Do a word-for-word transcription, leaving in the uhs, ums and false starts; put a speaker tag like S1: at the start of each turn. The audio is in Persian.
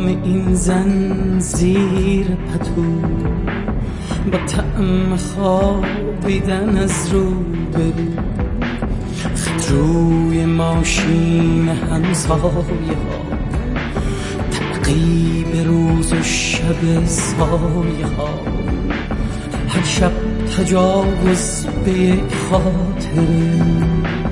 S1: این زنزیر پتو، با طعم خوابیدن از رو به رو، خط روی ماشین همسایه ها، تعقیب روز و شب سایه ها، هر شب تجاوز به یک خاطره،